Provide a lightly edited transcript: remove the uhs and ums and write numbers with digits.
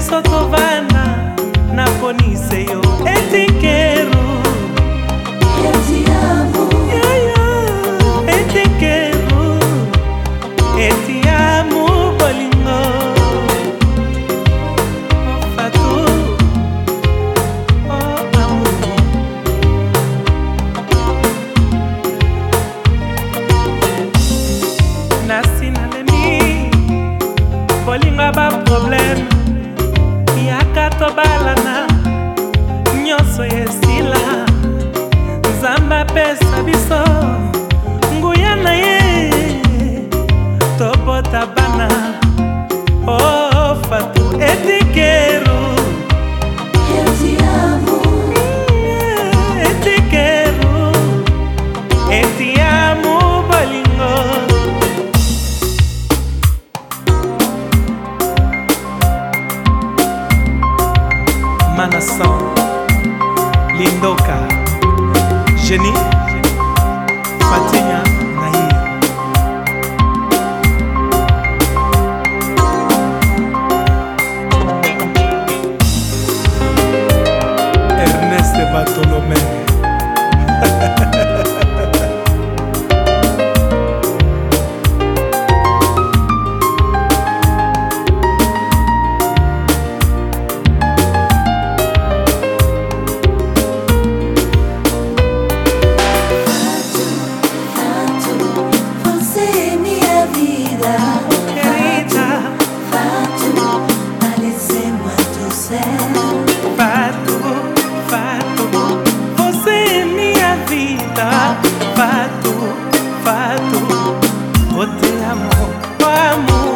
biso tovanda na ponise yo etikeru etiamo etikeru etiamo bolingo Fatou oh amour nasi nalemi bolingo ba problème yaka tobalana nyonso esila Nzamba pesa biso nguya na ye tobota bana oh Fatou etikeru etiamo etikeru etiamo bolingo Manasson Lindoka Jenny Fatinya Nair Ernest Bartolomé Fatou, Fatou, oh te amo, oh amor.